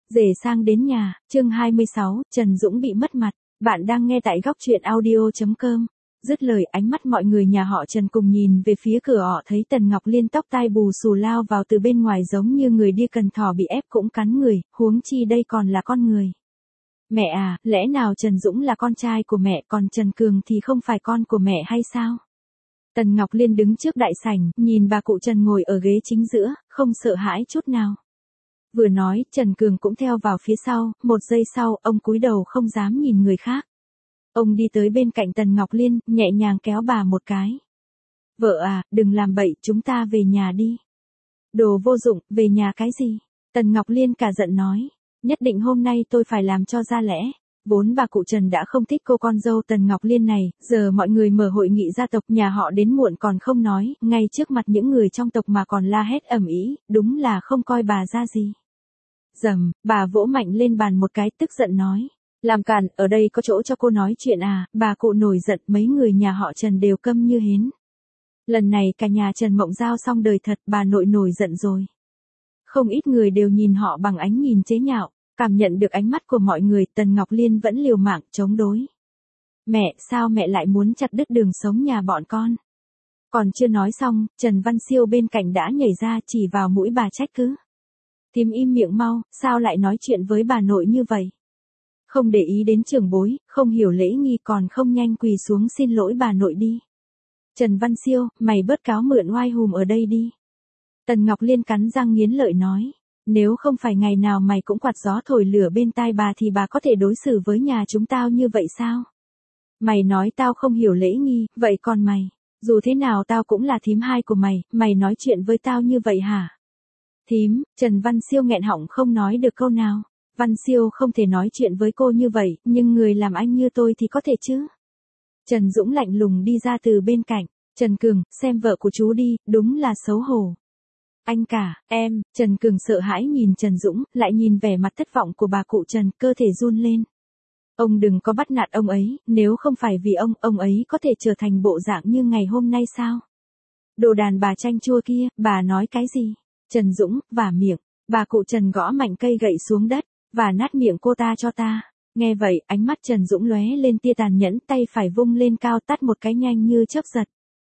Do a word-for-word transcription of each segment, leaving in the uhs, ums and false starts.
Rể sang đến nhà, chương hai mươi sáu, Trần Dũng bị mất mặt. Bạn đang nghe tại góc truyện audio chấm com. Dứt lời, ánh mắt mọi người nhà họ Trần cùng nhìn về phía cửa, họ thấy Tần Ngọc Liên tóc tai bù xù lao vào từ bên ngoài giống như người đi cần thỏ bị ép cũng cắn người, huống chi đây còn là con người. Mẹ à, lẽ nào Trần Dũng là con trai của mẹ, còn Trần Cường thì không phải con của mẹ hay sao? Tần Ngọc Liên đứng trước đại sảnh, nhìn bà cụ Trần ngồi ở ghế chính giữa, không sợ hãi chút nào. Vừa nói, Trần Cường cũng theo vào phía sau, một giây sau, ông cúi đầu không dám nhìn người khác. Ông đi tới bên cạnh Tần Ngọc Liên, nhẹ nhàng kéo bà một cái. Vợ à, đừng làm bậy, chúng ta về nhà đi. Đồ vô dụng, về nhà cái gì? Tần Ngọc Liên cả giận nói. Nhất định hôm nay tôi phải làm cho ra lẽ. Vốn bà cụ Trần đã không thích cô con dâu Tần Ngọc Liên này, giờ mọi người mở hội nghị gia tộc, nhà họ đến muộn còn không nói, ngay trước mặt những người trong tộc mà còn la hét ầm ĩ, đúng là không coi bà ra gì. Dầm, bà vỗ mạnh lên bàn một cái, tức giận nói. Làm càn, ở đây có chỗ cho cô nói chuyện à? Bà cụ nổi giận, mấy người nhà họ Trần đều câm như hến. Lần này cả nhà Trần Mộng Giao xong đời thật, bà nội nổi giận rồi. Không ít người đều nhìn họ bằng ánh nhìn chế nhạo, cảm nhận được ánh mắt của mọi người, Tần Ngọc Liên vẫn liều mạng chống đối. Mẹ, sao mẹ lại muốn chặt đứt đường sống nhà bọn con? Còn chưa nói xong, Trần Văn Siêu bên cạnh đã nhảy ra chỉ vào mũi bà trách cứ. Thím im miệng mau, sao lại nói chuyện với bà nội như vậy? Không để ý đến trưởng bối, không hiểu lễ nghi còn không nhanh quỳ xuống xin lỗi bà nội đi. Trần Văn Siêu, mày bớt cáo mượn oai hùm ở đây đi. Tần Ngọc Liên cắn răng nghiến lợi nói. Nếu không phải ngày nào mày cũng quạt gió thổi lửa bên tai bà thì bà có thể đối xử với nhà chúng tao như vậy sao? Mày nói tao không hiểu lễ nghi, vậy còn mày? Dù thế nào tao cũng là thím hai của mày, mày nói chuyện với tao như vậy hả? Thím, Trần Văn Siêu nghẹn họng không nói được câu nào. Văn Siêu không thể nói chuyện với cô như vậy, nhưng người làm anh như tôi thì có thể chứ. Trần Dũng lạnh lùng đi ra từ bên cạnh. Trần Cường, xem vợ của chú đi, đúng là xấu hổ. Anh cả, em, Trần Cường sợ hãi nhìn Trần Dũng, lại nhìn vẻ mặt thất vọng của bà cụ Trần, cơ thể run lên. Ông đừng có bắt nạt ông ấy, nếu không phải vì ông, ông ấy có thể trở thành bộ dạng như ngày hôm nay sao? Đồ đàn bà chanh chua kia, bà nói cái gì? Trần Dũng, vả miệng, bà cụ Trần gõ mạnh cây gậy xuống đất, và nát miệng cô ta cho ta. Nghe vậy, ánh mắt Trần Dũng lóe lên tia tàn nhẫn, tay phải vung lên cao tát một cái nhanh như chớp giật.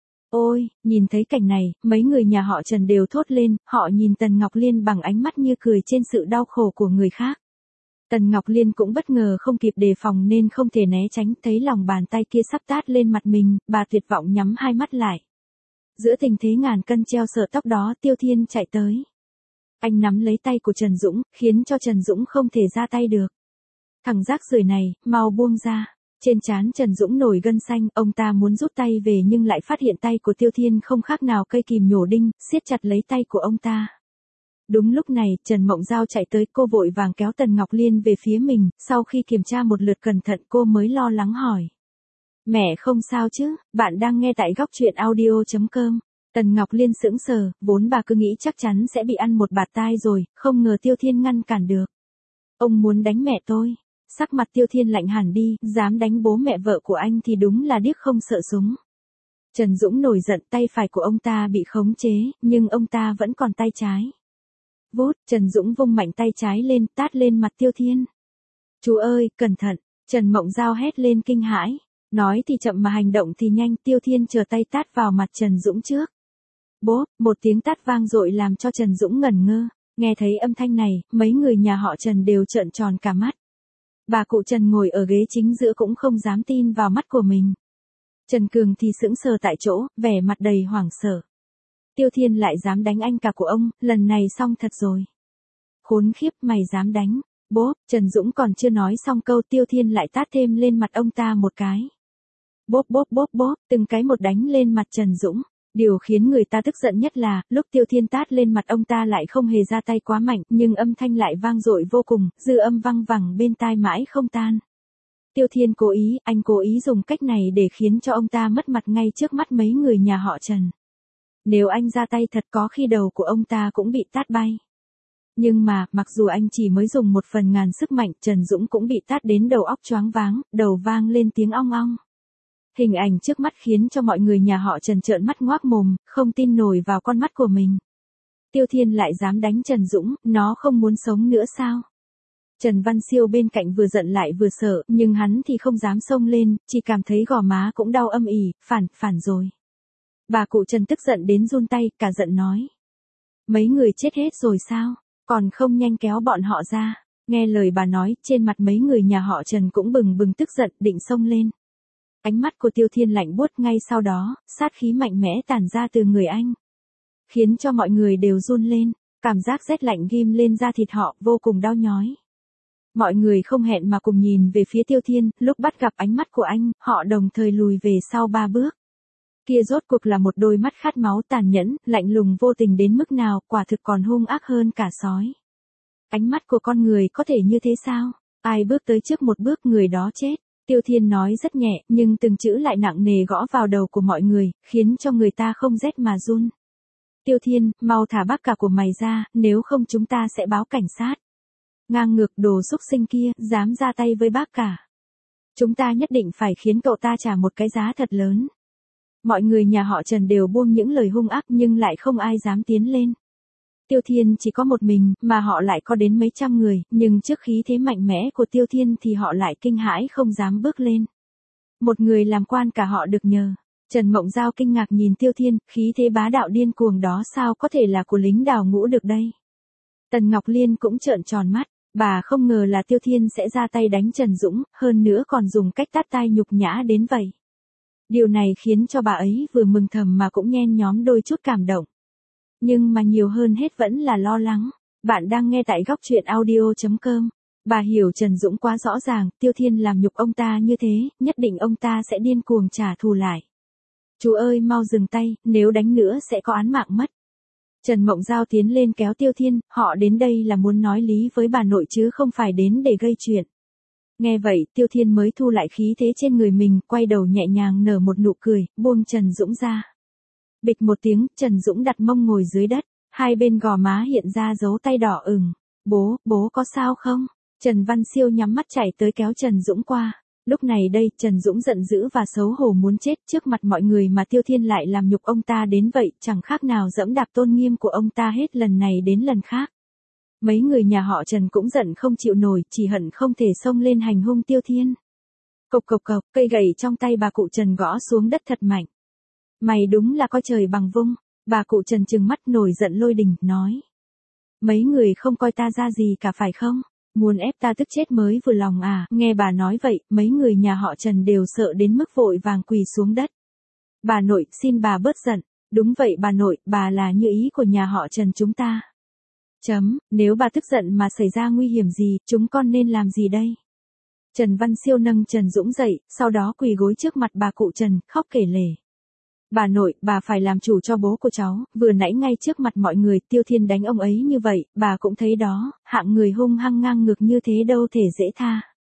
Ôi, nhìn thấy cảnh này, mấy người nhà họ Trần đều thốt lên, họ nhìn Tần Ngọc Liên bằng ánh mắt như cười trên sự đau khổ của người khác. Tần Ngọc Liên cũng bất ngờ không kịp đề phòng nên không thể né tránh, thấy lòng bàn tay kia sắp tát lên mặt mình, bà tuyệt vọng nhắm hai mắt lại. Giữa tình thế ngàn cân treo sợi tóc đó, Tiêu Thiên chạy tới. Anh nắm lấy tay của Trần Dũng, khiến cho Trần Dũng không thể ra tay được. Thằng rác rưởi này, mau buông ra. Trên trán Trần Dũng nổi gân xanh, ông ta muốn rút tay về nhưng lại phát hiện tay của Tiêu Thiên không khác nào cây kìm nhổ đinh, siết chặt lấy tay của ông ta. Đúng lúc này, Trần Mộng Giao chạy tới, cô vội vàng kéo Tần Ngọc Liên về phía mình, sau khi kiểm tra một lượt cẩn thận cô mới lo lắng hỏi. Mẹ không sao chứ, bạn đang nghe tại góc truyện audio chấm com. Tần Ngọc Liên sững sờ, vốn bà cứ nghĩ chắc chắn sẽ bị ăn một bạt tai rồi, không ngờ Tiêu Thiên ngăn cản được. Ông muốn đánh mẹ tôi. Sắc mặt Tiêu Thiên lạnh hẳn đi, dám đánh bố mẹ vợ của anh thì đúng là điếc không sợ súng. Trần Dũng nổi giận, tay phải của ông ta bị khống chế, nhưng ông ta vẫn còn tay trái. Vút, Trần Dũng vung mạnh tay trái lên, tát lên mặt Tiêu Thiên. Chú ơi, cẩn thận, Trần Mộng Giao hét lên kinh hãi. Nói thì chậm mà hành động thì nhanh, Tiêu Thiên trở tay tát vào mặt Trần Dũng trước. Bốp, một tiếng tát vang dội làm cho Trần Dũng ngẩn ngơ, nghe thấy âm thanh này, mấy người nhà họ Trần đều trợn tròn cả mắt. Bà cụ Trần ngồi ở ghế chính giữa cũng không dám tin vào mắt của mình. Trần Cường thì sững sờ tại chỗ, vẻ mặt đầy hoảng sợ. Tiêu Thiên lại dám đánh anh cả của ông, lần này xong thật rồi. Khốn khiếp, mày dám đánh. Bốp, Trần Dũng còn chưa nói xong câu, Tiêu Thiên lại tát thêm lên mặt ông ta một cái. Bốp bốp bốp bốp, từng cái một đánh lên mặt Trần Dũng. Điều khiến người ta tức giận nhất là, lúc Tiêu Thiên tát lên mặt ông ta lại không hề ra tay quá mạnh, nhưng âm thanh lại vang dội vô cùng, dư âm văng vẳng bên tai mãi không tan. Tiêu Thiên cố ý, anh cố ý dùng cách này để khiến cho ông ta mất mặt ngay trước mắt mấy người nhà họ Trần. Nếu anh ra tay thật có khi đầu của ông ta cũng bị tát bay. Nhưng mà, mặc dù anh chỉ mới dùng một phần ngàn sức mạnh, Trần Dũng cũng bị tát đến đầu óc choáng váng, đầu vang lên tiếng ong ong. Hình ảnh trước mắt khiến cho mọi người nhà họ Trần trợn mắt ngoác mồm, không tin nổi vào con mắt của mình. Tiêu Thiên lại dám đánh Trần Dũng, nó không muốn sống nữa sao? Trần Văn Siêu bên cạnh vừa giận lại vừa sợ, nhưng hắn thì không dám xông lên, chỉ cảm thấy gò má cũng đau âm ỉ, phản, phản rồi. Bà cụ Trần tức giận đến run tay, cả giận nói. Mấy người chết hết rồi sao, còn không nhanh kéo bọn họ ra. Nghe lời bà nói, trên mặt mấy người nhà họ Trần cũng bừng bừng tức giận, định xông lên. Ánh mắt của Tiêu Thiên lạnh buốt, ngay sau đó, sát khí mạnh mẽ tản ra từ người anh. Khiến cho mọi người đều run lên, cảm giác rét lạnh ghim lên da thịt họ, vô cùng đau nhói. Mọi người không hẹn mà cùng nhìn về phía Tiêu Thiên, lúc bắt gặp ánh mắt của anh, họ đồng thời lùi về sau ba bước. Kia rốt cuộc là một đôi mắt khát máu tàn nhẫn, lạnh lùng vô tình đến mức nào, quả thực còn hung ác hơn cả sói. Ánh mắt của con người có thể như thế sao? Ai bước tới trước một bước người đó chết. Tiêu Thiên nói rất nhẹ, nhưng từng chữ lại nặng nề gõ vào đầu của mọi người, khiến cho người ta không rét mà run. Tiêu Thiên, mau thả bác cả của mày ra, nếu không chúng ta sẽ báo cảnh sát. Ngang ngược đồ xúc sinh kia, dám ra tay với bác cả. Chúng ta nhất định phải khiến cậu ta trả một cái giá thật lớn. Mọi người nhà họ Trần đều buông những lời hung ác nhưng lại không ai dám tiến lên. Tiêu Thiên chỉ có một mình, mà họ lại có đến mấy trăm người, nhưng trước khí thế mạnh mẽ của Tiêu Thiên thì họ lại kinh hãi không dám bước lên. Một người làm quan cả họ được nhờ. Trần Mộng Giao kinh ngạc nhìn Tiêu Thiên, khí thế bá đạo điên cuồng đó sao có thể là của lính đào ngũ được đây. Tần Ngọc Liên cũng trợn tròn mắt, bà không ngờ là Tiêu Thiên sẽ ra tay đánh Trần Dũng, hơn nữa còn dùng cách tát tai nhục nhã đến vậy. Điều này khiến cho bà ấy vừa mừng thầm mà cũng nhen nhóm đôi chút cảm động. Nhưng mà nhiều hơn hết vẫn là lo lắng. Bạn đang nghe tại góc truyện audio chấm com. Bà hiểu Trần Dũng quá rõ ràng, Tiêu Thiên làm nhục ông ta như thế, nhất định ông ta sẽ điên cuồng trả thù lại. Chú ơi mau dừng tay, nếu đánh nữa sẽ có án mạng mất. Trần Mộng Giao tiến lên kéo Tiêu Thiên, họ đến đây là muốn nói lý với bà nội chứ không phải đến để gây chuyện. Nghe vậy, Tiêu Thiên mới thu lại khí thế trên người mình, quay đầu nhẹ nhàng nở một nụ cười, buông Trần Dũng ra. Bịch một tiếng, Trần Dũng đặt mông ngồi dưới đất, hai bên gò má hiện ra dấu tay đỏ ửng. Bố, bố có sao không? Trần Văn Siêu nhắm mắt chạy tới kéo Trần Dũng qua. Lúc này đây, Trần Dũng giận dữ và xấu hổ muốn chết trước mặt mọi người mà Tiêu Thiên lại làm nhục ông ta đến vậy, chẳng khác nào dẫm đạp tôn nghiêm của ông ta hết lần này đến lần khác. Mấy người nhà họ Trần cũng giận không chịu nổi, chỉ hận không thể xông lên hành hung Tiêu Thiên. Cộc cộc cộc, cây gậy trong tay bà cụ Trần gõ xuống đất thật mạnh. Mày đúng là coi trời bằng vung. Bà cụ Trần trừng mắt nổi giận lôi đình, nói. Mấy người không coi ta ra gì cả phải không? Muốn ép ta tức chết mới vừa lòng à? Nghe bà nói vậy, mấy người nhà họ Trần đều sợ đến mức vội vàng quỳ xuống đất. Bà nội, xin bà bớt giận. Đúng vậy bà nội, bà là như ý của nhà họ Trần chúng ta. Chấm, nếu bà tức giận mà xảy ra nguy hiểm gì, chúng con nên làm gì đây? Trần Văn Siêu nâng Trần Dũng dậy, sau đó quỳ gối trước mặt bà cụ Trần, khóc kể lể. Bà nội, bà phải làm chủ cho bố của cháu, vừa nãy ngay trước mặt mọi người, Tiêu Thiên đánh ông ấy như vậy, bà cũng thấy đó, hạng người hung hăng ngang ngược như thế đâu thể dễ tha.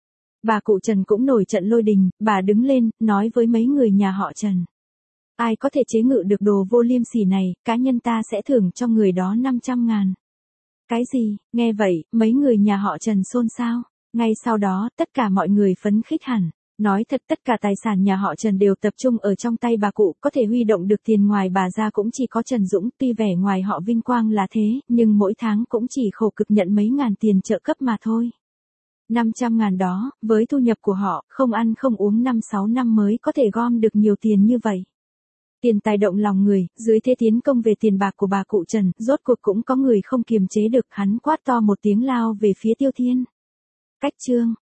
Bà cụ Trần cũng nổi trận lôi đình, bà đứng lên, nói với mấy người nhà họ Trần. Ai có thể chế ngự được đồ vô liêm sỉ này, cá nhân ta sẽ thưởng cho người đó năm trăm ngàn. Cái gì? Nghe vậy, mấy người nhà họ Trần xôn xao. Ngay sau đó, tất cả mọi người phấn khích hẳn. Nói thật tất cả tài sản nhà họ Trần đều tập trung ở trong tay bà cụ, có thể huy động được tiền ngoài bà ra cũng chỉ có Trần Dũng, tuy vẻ ngoài họ vinh quang là thế, nhưng mỗi tháng cũng chỉ khổ cực nhận mấy ngàn tiền trợ cấp mà thôi. năm trăm ngàn đó, với thu nhập của họ, không ăn không uống năm sáu năm mới có thể gom được nhiều tiền như vậy. Tiền tài động lòng người, dưới thế tiến công về tiền bạc của bà cụ Trần, rốt cuộc cũng có người không kiềm chế được, hắn quát to một tiếng lao về phía Tiêu Thiên. Cách chương